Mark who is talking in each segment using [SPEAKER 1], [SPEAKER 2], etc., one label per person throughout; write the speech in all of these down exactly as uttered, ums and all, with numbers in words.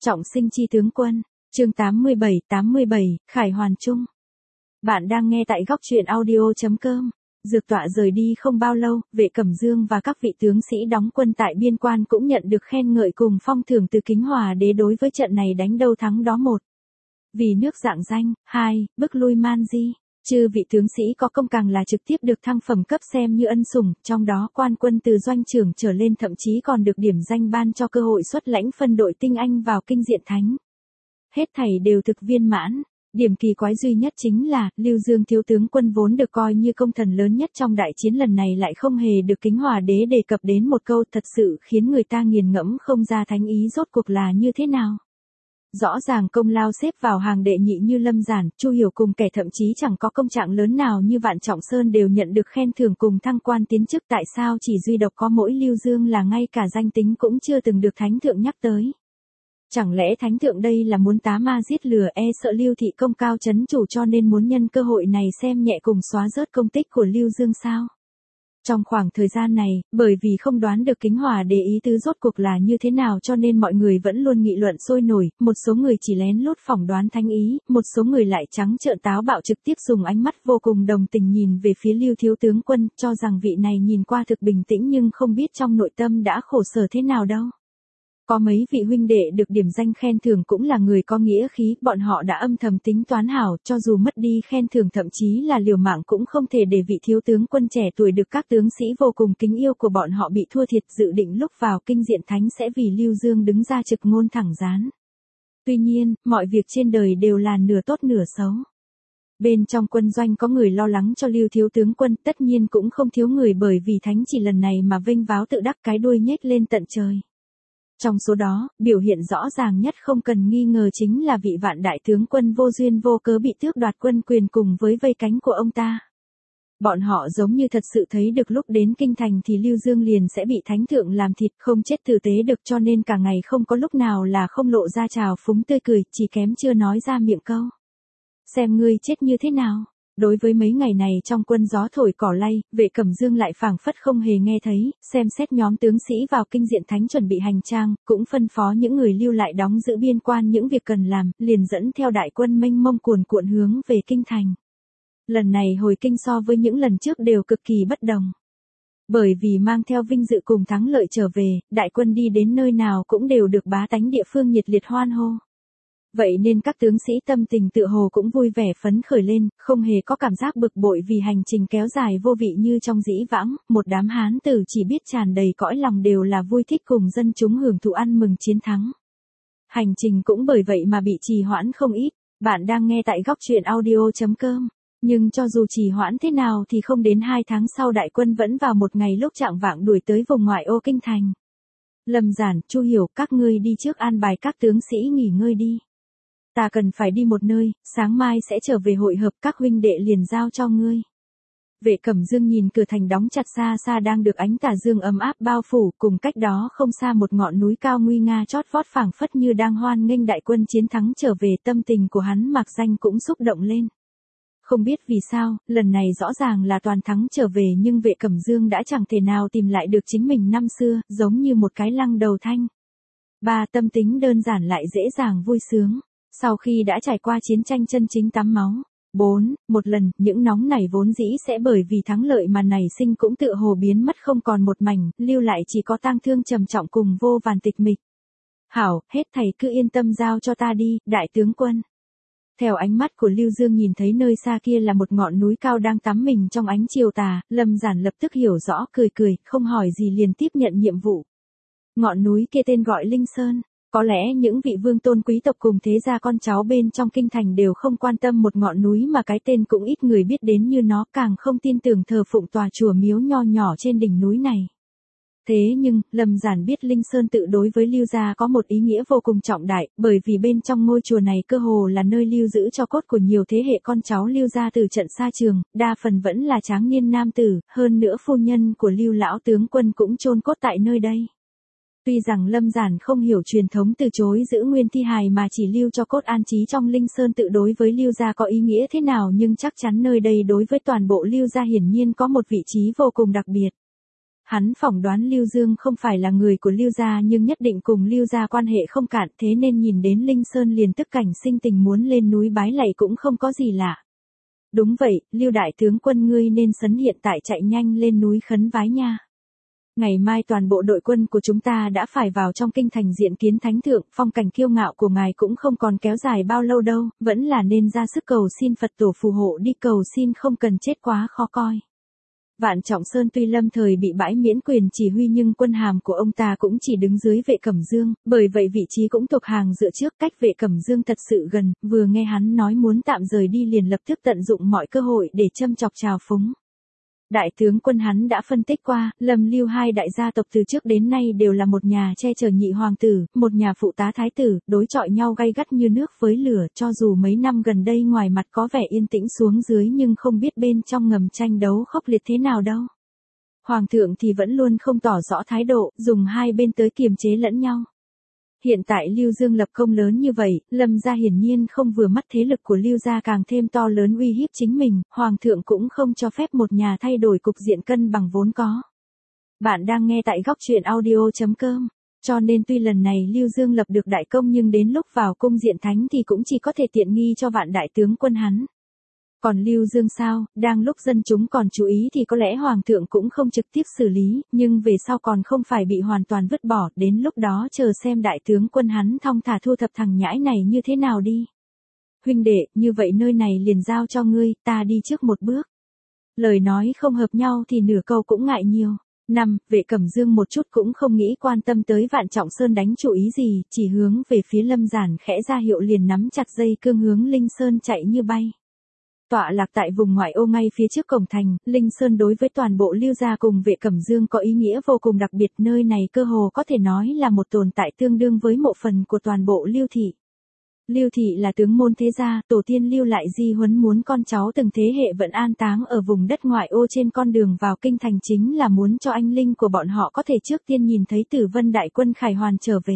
[SPEAKER 1] Trọng sinh chi tướng quân, chương tám mươi bảy, tám mươi bảy, Khải Hoàn Trung. Bạn đang nghe tại góc truyện audio chấm com. Dược tọa rời đi không bao lâu, Vệ Cẩm Dương và các vị tướng sĩ đóng quân tại biên quan cũng nhận được khen ngợi cùng phong thưởng từ Kính Hòa Đế đối với trận này đánh đâu thắng đó một. Vì nước rạng danh, hai, bức lui Man Di. Chư vị tướng sĩ có công càng là trực tiếp được thăng phẩm cấp xem như ân sủng, trong đó quan quân từ doanh trưởng trở lên thậm chí còn được điểm danh ban cho cơ hội xuất lãnh phân đội tinh anh vào kinh diện thánh. Hết thảy đều thực viên mãn. Điểm kỳ quái duy nhất chính là, Lưu Dương thiếu tướng quân vốn được coi như công thần lớn nhất trong đại chiến lần này lại không hề được Kính Hòa Đế đề cập đến một câu, thật sự khiến người ta nghiền ngẫm không ra thánh ý rốt cuộc là như thế nào. Rõ ràng công lao xếp vào hàng đệ nhị như Lâm Giản, Chu Hiểu cùng kẻ thậm chí chẳng có công trạng lớn nào như Vạn Trọng Sơn đều nhận được khen thưởng cùng thăng quan tiến chức, tại sao chỉ duy độc có mỗi Lưu Dương là ngay cả danh tính cũng chưa từng được thánh thượng nhắc tới. Chẳng lẽ thánh thượng đây là muốn tá ma giết lừa, e sợ Lưu thị công cao chấn chủ cho nên muốn nhân cơ hội này xem nhẹ cùng xóa rớt công tích của Lưu Dương sao? Trong khoảng thời gian này, bởi vì không đoán được Kính Hòa Đế ý tứ rốt cuộc là như thế nào cho nên mọi người vẫn luôn nghị luận sôi nổi, một số người chỉ lén lút phỏng đoán thánh ý, một số người lại trắng trợn táo bạo trực tiếp dùng ánh mắt vô cùng đồng tình nhìn về phía Lưu thiếu tướng quân, cho rằng vị này nhìn qua thực bình tĩnh nhưng không biết trong nội tâm đã khổ sở thế nào đâu. Có mấy vị huynh đệ được điểm danh khen thưởng cũng là người có nghĩa khí, bọn họ đã âm thầm tính toán hảo, cho dù mất đi khen thưởng thậm chí là liều mạng cũng không thể để vị thiếu tướng quân trẻ tuổi được các tướng sĩ vô cùng kính yêu của bọn họ bị thua thiệt, dự định lúc vào kinh diện thánh sẽ vì Lưu Dương đứng ra trực ngôn thẳng dán. Tuy nhiên, mọi việc trên đời đều là nửa tốt nửa xấu. Bên trong quân doanh có người lo lắng cho Lưu thiếu tướng quân, tất nhiên cũng không thiếu người bởi vì thánh chỉ lần này mà vênh váo tự đắc cái đuôi nhếch lên tận trời. Trong số đó, biểu hiện rõ ràng nhất không cần nghi ngờ chính là vị Vạn đại tướng quân vô duyên vô cớ bị tước đoạt quân quyền cùng với vây cánh của ông ta. Bọn họ giống như thật sự thấy được lúc đến kinh thành thì Lưu Dương liền sẽ bị thánh thượng làm thịt, không chết tử tế được, cho nên cả ngày không có lúc nào là không lộ ra trào phúng tươi cười, chỉ kém chưa nói ra miệng câu. Xem ngươi chết như thế nào. Đối với mấy ngày này trong quân gió thổi cỏ lay, Vệ Cẩm Dương lại phảng phất không hề nghe thấy, xem xét nhóm tướng sĩ vào kinh diện thánh chuẩn bị hành trang, cũng phân phó những người lưu lại đóng giữ biên quan những việc cần làm, liền dẫn theo đại quân mênh mông cuồn cuộn hướng về kinh thành. Lần này hồi kinh so với những lần trước đều cực kỳ bất đồng. Bởi vì mang theo vinh dự cùng thắng lợi trở về, đại quân đi đến nơi nào cũng đều được bá tánh địa phương nhiệt liệt hoan hô. Vậy nên các tướng sĩ tâm tình tựa hồ cũng vui vẻ phấn khởi lên, không hề có cảm giác bực bội vì hành trình kéo dài vô vị như trong dĩ vãng, một đám hán tử chỉ biết tràn đầy cõi lòng đều là vui thích cùng dân chúng hưởng thụ ăn mừng chiến thắng. Hành trình cũng bởi vậy mà bị trì hoãn không ít, bạn đang nghe tại góc truyện audio chấm com. Nhưng cho dù trì hoãn thế nào thì không đến hai tháng sau đại quân vẫn vào một ngày lúc chạng vạng đuổi tới vùng ngoại ô kinh thành. Lâm Giản, Chu Hiểu, các ngươi đi trước an bài các tướng sĩ nghỉ ngơi đi. Ta cần phải đi một nơi, sáng mai sẽ trở về hội hợp, các huynh đệ liền giao cho ngươi. Vệ Cẩm Dương nhìn cửa thành đóng chặt xa xa đang được ánh tà dương ấm áp bao phủ, cùng cách đó không xa một ngọn núi cao nguy nga chót vót phảng phất như đang hoan nghênh đại quân chiến thắng trở về, tâm tình của hắn mạc danh cũng xúc động lên. Không biết vì sao, lần này rõ ràng là toàn thắng trở về nhưng Vệ Cẩm Dương đã chẳng thể nào tìm lại được chính mình năm xưa, giống như một cái lăng đầu thanh. Ba, tâm tính đơn giản lại dễ dàng vui sướng. Sau khi đã trải qua chiến tranh chân chính tắm máu. Bốn, một lần, những nóng này vốn dĩ sẽ bởi vì thắng lợi mà nảy sinh cũng tựa hồ biến mất không còn một mảnh, lưu lại chỉ có tang thương trầm trọng cùng vô vàn tịch mịch. Hảo, hết thầy cứ yên tâm giao cho ta đi, đại tướng quân. Theo ánh mắt của Lưu Dương nhìn thấy nơi xa kia là một ngọn núi cao đang tắm mình trong ánh chiều tà, Lâm Giản lập tức hiểu rõ, cười cười, không hỏi gì liền tiếp nhận nhiệm vụ. Ngọn núi kia tên gọi Linh Sơn. Có lẽ những vị vương tôn quý tộc cùng thế gia con cháu bên trong kinh thành đều không quan tâm một ngọn núi mà cái tên cũng ít người biết đến như nó, càng không tin tưởng thờ phụng tòa chùa miếu nho nhỏ trên đỉnh núi này. Thế nhưng, Lâm Giản biết Linh Sơn tự đối với Lưu gia có một ý nghĩa vô cùng trọng đại, bởi vì bên trong ngôi chùa này cơ hồ là nơi lưu giữ cho cốt của nhiều thế hệ con cháu Lưu gia từ trận xa trường, đa phần vẫn là tráng niên nam tử, hơn nữa phu nhân của Lưu lão tướng quân cũng chôn cốt tại nơi đây. Tuy rằng Lâm Giản không hiểu truyền thống từ chối giữ nguyên thi hài mà chỉ lưu cho cốt an trí trong Linh Sơn tự đối với Lưu gia có ý nghĩa thế nào nhưng chắc chắn nơi đây đối với toàn bộ Lưu gia hiển nhiên có một vị trí vô cùng đặc biệt. Hắn phỏng đoán Lưu Dương không phải là người của Lưu gia nhưng nhất định cùng Lưu gia quan hệ không cạn, thế nên nhìn đến Linh Sơn liền tức cảnh sinh tình muốn lên núi bái lạy cũng không có gì lạ. Đúng vậy, Lưu đại tướng quân ngươi nên sấn hiện tại chạy nhanh lên núi khấn vái nha. Ngày mai toàn bộ đội quân của chúng ta đã phải vào trong kinh thành diện kiến thánh thượng, phong cảnh kiêu ngạo của ngài cũng không còn kéo dài bao lâu đâu, vẫn là nên ra sức cầu xin Phật tổ phù hộ đi, cầu xin không cần chết quá khó coi. Vạn Trọng Sơn tuy lâm thời bị bãi miễn quyền chỉ huy nhưng quân hàm của ông ta cũng chỉ đứng dưới Vệ Cẩm Dương, bởi vậy vị trí cũng thuộc hàng dựa trước, cách Vệ Cẩm Dương thật sự gần, vừa nghe hắn nói muốn tạm rời đi liền lập tức tận dụng mọi cơ hội để châm chọc trào phúng. Đại tướng quân hắn đã phân tích qua, Lâm Lưu hai đại gia tộc từ trước đến nay đều là một nhà che chở nhị hoàng tử, một nhà phụ tá thái tử, đối chọi nhau gay gắt như nước với lửa, cho dù mấy năm gần đây ngoài mặt có vẻ yên tĩnh xuống dưới nhưng không biết bên trong ngầm tranh đấu khốc liệt thế nào đâu. Hoàng thượng thì vẫn luôn không tỏ rõ thái độ, dùng hai bên tới kiềm chế lẫn nhau. Hiện tại Lưu Dương lập công lớn như vậy, Lâm gia hiển nhiên không vừa mắt thế lực của Lưu gia càng thêm to lớn uy hiếp chính mình, Hoàng thượng cũng không cho phép một nhà thay đổi cục diện cân bằng vốn có. Bạn đang nghe tại góc truyện audio chấm com, cho nên tuy lần này Lưu Dương lập được đại công nhưng đến lúc vào cung diện thánh thì cũng chỉ có thể tiện nghi cho Vạn đại tướng quân hắn. Còn Lưu Dương sao, đang lúc dân chúng còn chú ý thì có lẽ Hoàng thượng cũng không trực tiếp xử lý, nhưng về sau còn không phải bị hoàn toàn vứt bỏ, đến lúc đó chờ xem đại tướng quân hắn thong thả thu thập thằng nhãi này như thế nào đi. Huynh đệ, như vậy nơi này liền giao cho ngươi, ta đi trước một bước. Lời nói không hợp nhau thì nửa câu cũng ngại nhiều. Năm, Vệ Cẩm Dương một chút cũng không nghĩ quan tâm tới Vạn Trọng Sơn đánh chủ ý gì, chỉ hướng về phía Lâm Giản khẽ ra hiệu liền nắm chặt dây cương hướng Linh Sơn chạy như bay. Tọa lạc tại vùng ngoại ô ngay phía trước cổng thành, Linh Sơn đối với toàn bộ Lưu gia cùng Vệ Cẩm Dương có ý nghĩa vô cùng đặc biệt, nơi này cơ hồ có thể nói là một tồn tại tương đương với mộ phần của toàn bộ Lưu thị. Lưu thị là tướng môn thế gia, tổ tiên lưu lại di huấn muốn con cháu từng thế hệ vẫn an táng ở vùng đất ngoại ô trên con đường vào kinh thành chính là muốn cho anh linh của bọn họ có thể trước tiên nhìn thấy Tử Vân đại quân khải hoàn trở về.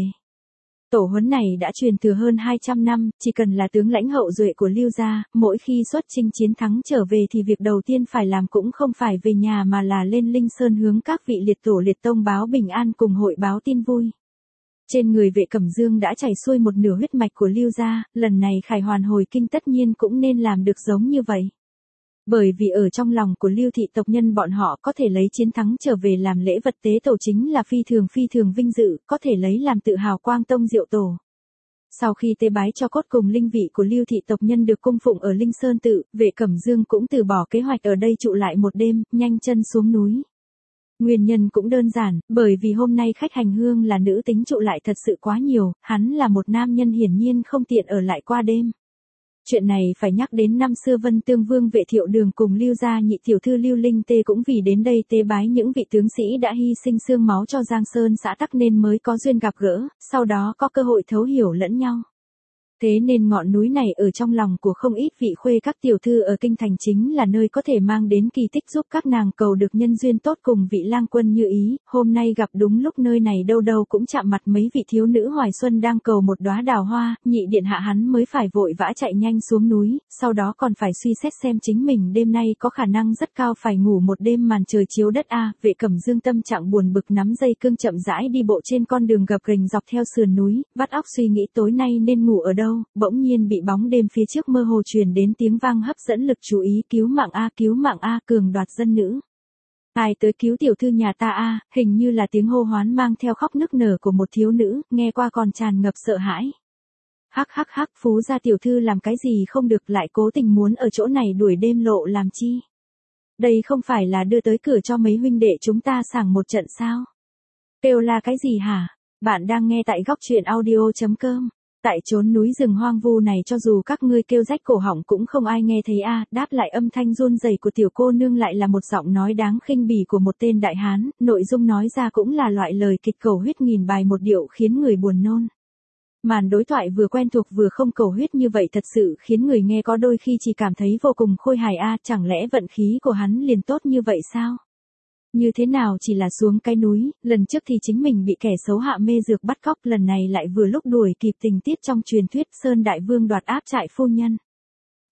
[SPEAKER 1] Tổ huấn này đã truyền thừa hơn hai trăm năm, chỉ cần là tướng lãnh hậu duệ của Lưu gia, mỗi khi xuất chinh chiến thắng trở về thì việc đầu tiên phải làm cũng không phải về nhà mà là lên Linh Sơn hướng các vị liệt tổ liệt tông báo bình an cùng hội báo tin vui. Trên người Vệ Cẩm Dương đã chảy xuôi một nửa huyết mạch của Lưu gia, lần này khải hoàn hồi kinh tất nhiên cũng nên làm được giống như vậy. Bởi vì ở trong lòng của Lưu thị tộc nhân bọn họ có thể lấy chiến thắng trở về làm lễ vật tế tổ chính là phi thường phi thường vinh dự, có thể lấy làm tự hào quang tông diệu tổ. Sau khi tế bái cho cốt cùng linh vị của Lưu thị tộc nhân được cung phụng ở Linh Sơn tự, Vệ Cẩm Dương cũng từ bỏ kế hoạch ở đây trụ lại một đêm, nhanh chân xuống núi. Nguyên nhân cũng đơn giản, bởi vì hôm nay khách hành hương là nữ tính trụ lại thật sự quá nhiều, hắn là một nam nhân hiển nhiên không tiện ở lại qua đêm. Chuyện này phải nhắc đến năm xưa Vân Tương Vương Vệ Thiệu Đường cùng Lưu gia nhị tiểu thư Lưu Linh Tê cũng vì đến đây tế bái những vị tướng sĩ đã hy sinh xương máu cho Giang Sơn xã Tắc nên mới có duyên gặp gỡ, sau đó có cơ hội thấu hiểu lẫn nhau. Thế nên ngọn núi này ở trong lòng của không ít vị khuê các tiểu thư ở kinh thành chính là nơi có thể mang đến kỳ tích giúp các nàng cầu được nhân duyên tốt cùng vị lang quân như ý, hôm nay gặp đúng lúc nơi này đâu đâu cũng chạm mặt mấy vị thiếu nữ hoài xuân đang cầu một đóa đào hoa, nhị điện hạ hắn mới phải vội vã chạy nhanh xuống núi, sau đó còn phải suy xét xem chính mình đêm nay có khả năng rất cao phải ngủ một đêm màn trời chiếu đất a. Vệ Cẩm Dương tâm trạng buồn bực nắm dây cương chậm rãi đi bộ trên con đường gập ghềnh dọc theo sườn núi, vắt óc suy nghĩ tối nay nên ngủ ở đâu. Bỗng nhiên bị bóng đêm phía trước mơ hồ truyền đến tiếng vang hấp dẫn lực chú ý, cứu mạng a, cứu mạng a, cường đoạt dân nữ. Ai tới cứu tiểu thư nhà ta a, hình như là tiếng hô hoán mang theo khóc nức nở của một thiếu nữ, nghe qua còn tràn ngập sợ hãi. Hắc hắc hắc, Phú gia tiểu thư làm cái gì không được lại cố tình muốn ở chỗ này đuổi đêm lộ làm chi? Đây không phải là đưa tới cửa cho mấy huynh đệ chúng ta sảng một trận sao? Kêu là cái gì hả? Bạn đang nghe tại góc truyện audio chấm com. Tại chốn núi rừng hoang vu này cho dù các ngươi kêu rách cổ họng cũng không ai nghe thấy a. Đáp lại âm thanh run rẩy của tiểu cô nương lại là một giọng nói đáng khinh bỉ của một tên đại hán, nội dung nói ra cũng là loại lời kịch cầu huyết nghìn bài một điệu khiến người buồn nôn. Màn đối thoại vừa quen thuộc vừa không cầu huyết như vậy thật sự khiến người nghe có đôi khi chỉ cảm thấy vô cùng khôi hài a. Chẳng lẽ vận khí của hắn liền tốt như vậy sao? Như thế nào chỉ là xuống cái núi, lần trước thì chính mình bị kẻ xấu hạ mê dược bắt cóc, lần này lại vừa lúc đuổi kịp tình tiết trong truyền thuyết Sơn Đại Vương đoạt áp trại phu nhân.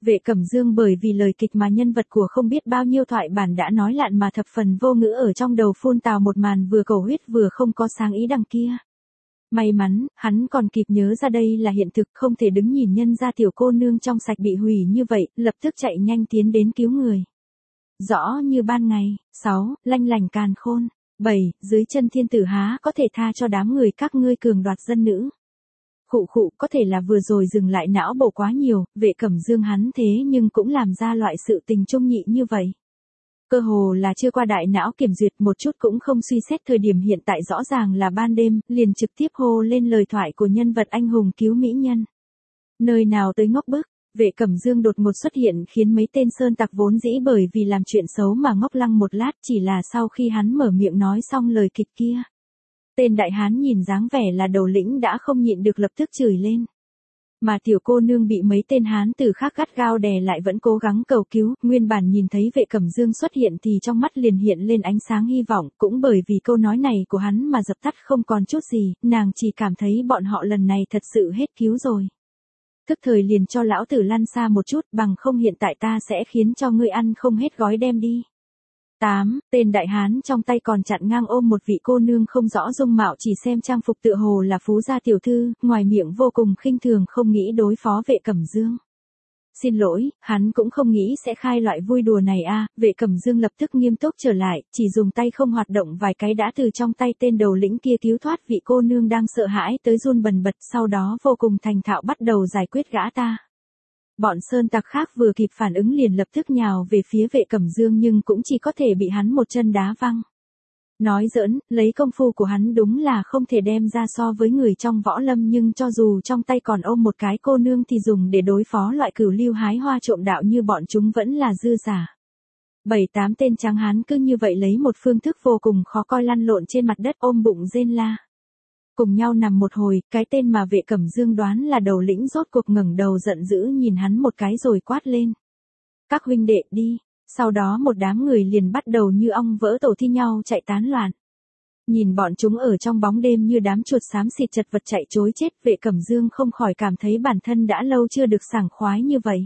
[SPEAKER 1] Vệ Cẩm Dương bởi vì lời kịch mà nhân vật của không biết bao nhiêu thoại bản đã nói lạn mà thập phần vô ngữ ở trong đầu phun tào một màn vừa cầu huyết vừa không có sáng ý đằng kia. May mắn, hắn còn kịp nhớ ra đây là hiện thực, không thể đứng nhìn nhân gia tiểu cô nương trong sạch bị hủy như vậy, lập tức chạy nhanh tiến đến cứu người. Rõ như ban ngày. sáu. Lanh lành càn khôn. bảy. Dưới chân thiên tử há có thể tha cho đám người các ngươi cường đoạt dân nữ. Khụ khụ, có thể là vừa rồi dừng lại não bộ quá nhiều, Vệ Cẩm Dương hắn thế nhưng cũng làm ra loại sự tình trung nhị như vậy. Cơ hồ là chưa qua đại não kiểm duyệt, một chút cũng không suy xét thời điểm hiện tại rõ ràng là ban đêm, liền trực tiếp hô lên lời thoại của nhân vật anh hùng cứu mỹ nhân. Nơi nào tới ngốc bức, Vệ Cẩm Dương đột ngột xuất hiện khiến mấy tên sơn tặc vốn dĩ bởi vì làm chuyện xấu mà ngốc lăng một lát, chỉ là sau khi hắn mở miệng nói xong lời kịch kia. Tên đại hán nhìn dáng vẻ là đầu lĩnh đã không nhịn được lập tức chửi lên. Mà tiểu cô nương bị mấy tên hán tử khác gắt gao đè lại vẫn cố gắng cầu cứu, nguyên bản nhìn thấy Vệ Cẩm Dương xuất hiện thì trong mắt liền hiện lên ánh sáng hy vọng, cũng bởi vì câu nói này của hắn mà dập tắt không còn chút gì, nàng chỉ cảm thấy bọn họ lần này thật sự hết cứu rồi. Tức thời liền cho lão tử lăn xa một chút, bằng không hiện tại ta sẽ khiến cho ngươi ăn không hết gói đem đi. tám. Tên đại hán trong tay còn chặn ngang ôm một vị cô nương không rõ dung mạo, chỉ xem trang phục tựa hồ là phú gia tiểu thư, ngoài miệng vô cùng khinh thường không nghĩ đối phó Vệ Cẩm Dương. Xin lỗi, hắn cũng không nghĩ sẽ khai loại vui đùa này a. Vệ Cẩm Dương lập tức nghiêm túc trở lại, chỉ dùng tay không hoạt động vài cái đã từ trong tay tên đầu lĩnh kia cứu thoát vị cô nương đang sợ hãi tới run bần bật, sau đó vô cùng thành thạo bắt đầu giải quyết gã ta. Bọn sơn tặc khác vừa kịp phản ứng liền lập tức nhào về phía Vệ Cẩm Dương nhưng cũng chỉ có thể bị hắn một chân đá văng. Nói giỡn, lấy công phu của hắn đúng là không thể đem ra so với người trong võ lâm, nhưng cho dù trong tay còn ôm một cái cô nương thì dùng để đối phó loại cửu lưu hái hoa trộm đạo như bọn chúng vẫn là dư giả. Bảy tám tên tráng hán cứ như vậy lấy một phương thức vô cùng khó coi lăn lộn trên mặt đất ôm bụng rên la. Cùng nhau nằm một hồi, cái tên mà Vệ Cẩm Dương đoán là đầu lĩnh rốt cuộc ngẩng đầu giận dữ nhìn hắn một cái rồi quát lên. Các huynh đệ đi. Sau đó một đám người liền bắt đầu như ong vỡ tổ thi nhau chạy tán loạn. Nhìn bọn chúng ở trong bóng đêm như đám chuột xám xịt chật vật chạy trối chết, Vệ Cẩm Dương không khỏi cảm thấy bản thân đã lâu chưa được sảng khoái như vậy.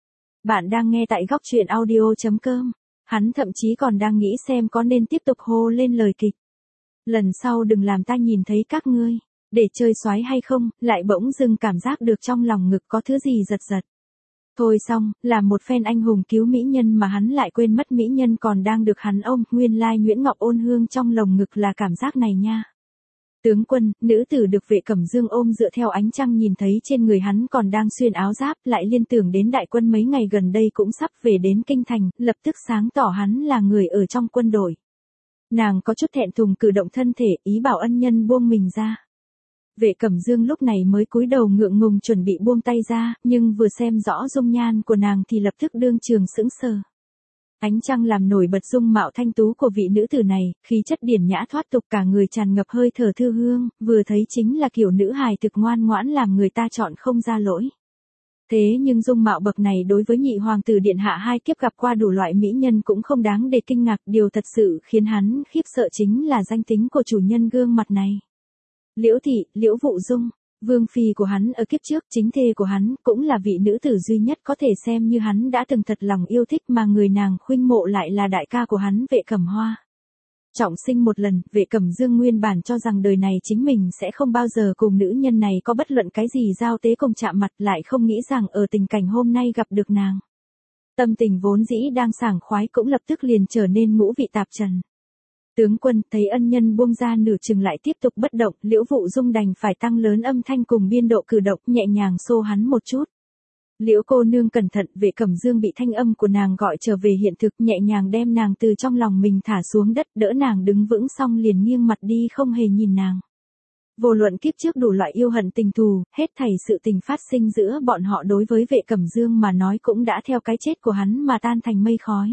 [SPEAKER 1] Bạn đang nghe tại góc truyện audio chấm com. Hắn thậm chí còn đang nghĩ xem có nên tiếp tục hô lên lời kịch. Lần sau đừng làm ta nhìn thấy các ngươi, để chơi xoái hay không, lại bỗng dưng cảm giác được trong lòng ngực có thứ gì giật giật. Thôi xong, làm một phen anh hùng cứu mỹ nhân mà hắn lại quên mất mỹ nhân còn đang được hắn ôm, nguyên lai Nguyễn Ngọc ôn hương trong lồng ngực là cảm giác này nha. Tướng quân, nữ tử được Vệ Cẩm Dương ôm dựa theo ánh trăng nhìn thấy trên người hắn còn đang xuyên áo giáp, lại liên tưởng đến đại quân mấy ngày gần đây cũng sắp về đến kinh thành, lập tức sáng tỏ hắn là người ở trong quân đội. Nàng có chút thẹn thùng cử động thân thể, ý bảo ân nhân buông mình ra. Vệ Cẩm Dương lúc này mới cúi đầu ngượng ngùng chuẩn bị buông tay ra, nhưng vừa xem rõ dung nhan của nàng thì lập tức đương trường sững sờ. Ánh trăng làm nổi bật dung mạo thanh tú của vị nữ tử này, khí chất điển nhã thoát tục, cả người tràn ngập hơi thở thư hương, vừa thấy chính là kiểu nữ hài thực ngoan ngoãn làm người ta chọn không ra lỗi. Thế nhưng dung mạo bậc này đối với nhị hoàng tử điện hạ hai kiếp gặp qua đủ loại mỹ nhân cũng không đáng để kinh ngạc, điều thật sự khiến hắn khiếp sợ chính là danh tính của chủ nhân gương mặt này. Liễu thị, Liễu Vụ Dung, vương phi của hắn ở kiếp trước, chính thê của hắn, cũng là vị nữ tử duy nhất có thể xem như hắn đã từng thật lòng yêu thích, mà người nàng khuynh mộ lại là đại ca của hắn Vệ Cẩm Hoa. Trọng sinh một lần, Vệ Cẩm Dương nguyên bản cho rằng đời này chính mình sẽ không bao giờ cùng nữ nhân này có bất luận cái gì giao tế cùng chạm mặt, lại không nghĩ rằng ở tình cảnh hôm nay gặp được nàng. Tâm tình vốn dĩ đang sảng khoái cũng lập tức liền trở nên ngũ vị tạp trần. Tướng quân thấy ân nhân buông ra nửa chừng lại tiếp tục bất động, Liễu Vụ Dung đành phải tăng lớn âm thanh cùng biên độ cử động, nhẹ nhàng xô hắn một chút. Liễu cô nương cẩn thận, Vệ Cẩm Dương bị thanh âm của nàng gọi trở về hiện thực, nhẹ nhàng đem nàng từ trong lòng mình thả xuống đất, đỡ nàng đứng vững xong liền nghiêng mặt đi không hề nhìn nàng. Vô luận kiếp trước đủ loại yêu hận tình thù, hết thảy sự tình phát sinh giữa bọn họ đối với Vệ Cẩm Dương mà nói cũng đã theo cái chết của hắn mà tan thành mây khói.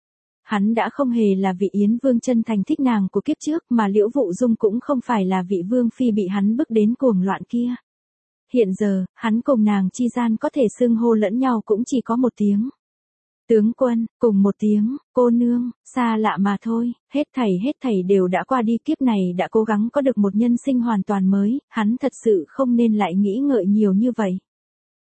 [SPEAKER 1] Hắn đã không hề là vị Yến Vương chân thành thích nàng của kiếp trước, mà Liễu Vụ Dung cũng không phải là vị vương phi bị hắn bức đến cuồng loạn kia. Hiện giờ, hắn cùng nàng chi gian có thể xưng hô lẫn nhau cũng chỉ có một tiếng. Tướng quân, cùng một tiếng, cô nương, xa lạ mà thôi, hết thảy hết thảy đều đã qua đi, kiếp này đã cố gắng có được một nhân sinh hoàn toàn mới, hắn thật sự không nên lại nghĩ ngợi nhiều như vậy.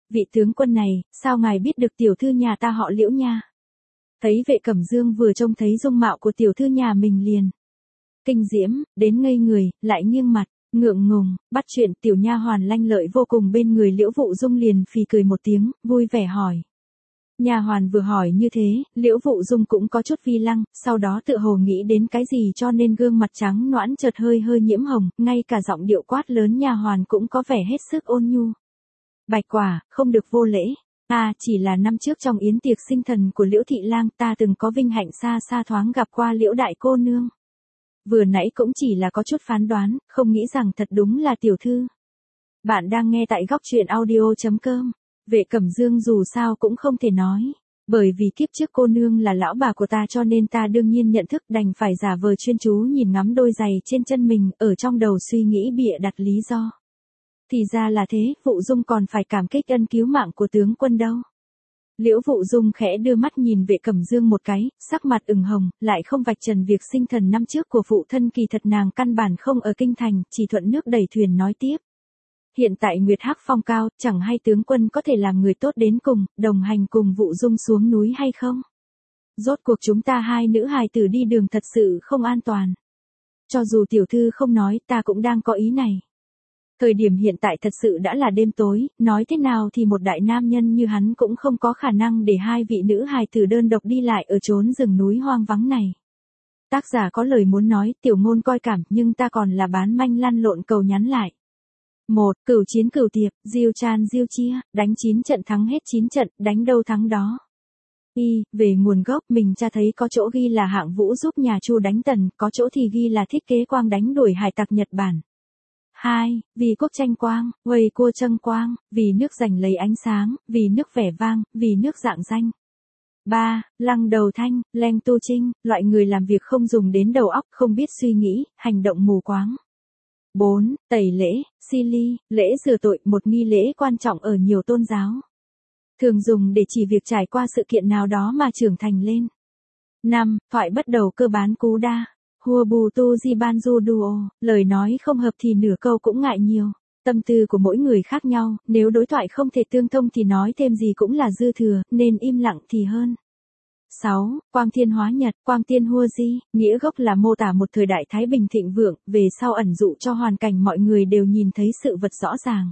[SPEAKER 1] vị tướng quân này, sao ngài biết được tiểu thư nhà ta họ Liễu nha? Thấy Vệ Cẩm Dương vừa trông thấy dung mạo của tiểu thư nhà mình liền kinh diễm, đến ngây người, lại nghiêng mặt, ngượng ngùng, bắt chuyện tiểu nha hoàn lanh lợi vô cùng bên người Liễu Vụ Dung liền phì cười một tiếng, vui vẻ hỏi. Nha hoàn vừa hỏi như thế, Liễu Vụ Dung cũng có chút vi lăng, sau đó tựa hồ nghĩ đến cái gì cho nên gương mặt trắng nõn chợt hơi hơi nhiễm hồng, ngay cả giọng điệu quát lớn nha hoàn cũng có vẻ hết sức ôn nhu. Bạch quả, không được vô lễ. À, chỉ là năm trước trong yến tiệc sinh thần của Liễu Thị Lang ta từng có vinh hạnh xa xa thoáng gặp qua Liễu đại cô nương. Vừa nãy cũng chỉ là có chút phán đoán, không nghĩ rằng thật đúng là tiểu thư. Bạn đang nghe tại góc truyện audio.com. Vệ Cẩm Dương dù sao cũng không thể nói. Bởi vì kiếp trước cô nương là lão bà của ta cho nên ta đương nhiên nhận thức đành phải giả vờ chuyên chú nhìn ngắm đôi giày trên chân mình, ở trong đầu suy nghĩ bịa đặt lý do. Thì ra là thế, Vụ Dung còn phải cảm kích ân cứu mạng của tướng quân đâu. Liễu Vụ Dung khẽ đưa mắt nhìn Vệ Cẩm Dương một cái, sắc mặt ửng hồng, lại không vạch trần việc sinh thần năm trước của phụ thân, kỳ thật nàng căn bản không ở kinh thành, chỉ thuận nước đẩy thuyền nói tiếp. Hiện tại Nguyệt Hắc phong cao, chẳng hay tướng quân có thể làm người tốt đến cùng, đồng hành cùng Vụ Dung xuống núi hay không? Rốt cuộc chúng ta hai nữ hài tử đi đường thật sự không an toàn. Cho dù tiểu thư không nói, ta cũng đang có ý này. Thời điểm hiện tại thật sự đã là đêm tối, nói thế nào thì một đại nam nhân như hắn cũng không có khả năng để hai vị nữ hài tử đơn độc đi lại ở chốn rừng núi hoang vắng này. Tác giả có lời muốn nói, tiểu ngôn coi cảm, nhưng ta còn là bán manh lăn lộn cầu nhắn lại. một. Cửu chiến cửu tiệp, diêu chan diêu chia, đánh chín trận thắng hết chín trận, đánh đâu thắng đó. Y, về nguồn gốc mình tra thấy có chỗ ghi là Hạng Vũ giúp nhà Chu đánh Tần, có chỗ thì ghi là Thiết Kế Quang đánh đuổi hải tặc Nhật Bản. hai. Vì quốc tranh quang, huây cua trâng quang, vì nước giành lấy ánh sáng, vì nước vẻ vang, vì nước dạng danh. ba. Lăng đầu thanh, leng tu trinh, loại người làm việc không dùng đến đầu óc, không biết suy nghĩ, hành động mù quáng. bốn. Tẩy lễ, si ly, lễ rửa tội, một nghi lễ quan trọng ở nhiều tôn giáo. Thường dùng để chỉ việc trải qua sự kiện nào đó mà trưởng thành lên. năm. Thoại bắt đầu cơ bán cú đa. Hua bù tu di ban du duo, lời nói không hợp thì nửa câu cũng ngại nhiều. Tâm tư của mỗi người khác nhau, nếu đối thoại không thể tương thông thì nói thêm gì cũng là dư thừa, nên im lặng thì hơn. sáu. Quang thiên hóa nhật, quang tiên hua di, nghĩa gốc là mô tả một thời đại thái bình thịnh vượng, về sau ẩn dụ cho hoàn cảnh mọi người đều nhìn thấy sự vật rõ ràng.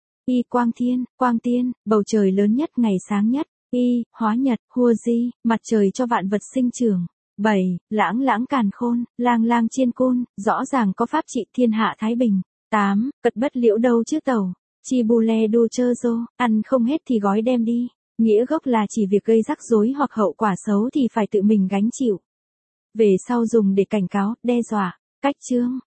[SPEAKER 1] Y quang thiên, quang tiên, bầu trời lớn nhất, ngày sáng nhất. Y, hóa nhật, hua di, mặt trời cho vạn vật sinh trưởng. bảy. Lãng lãng càn khôn, lang lang chiên côn, rõ ràng có pháp trị thiên hạ thái bình. tám. Cật bất liễu đâu chứ tàu, chi bù le đu chơ dô, ăn không hết thì gói đem đi. Nghĩa gốc là chỉ việc gây rắc rối hoặc hậu quả xấu thì phải tự mình gánh chịu. Về sau dùng để cảnh cáo, đe dọa. Cách chương,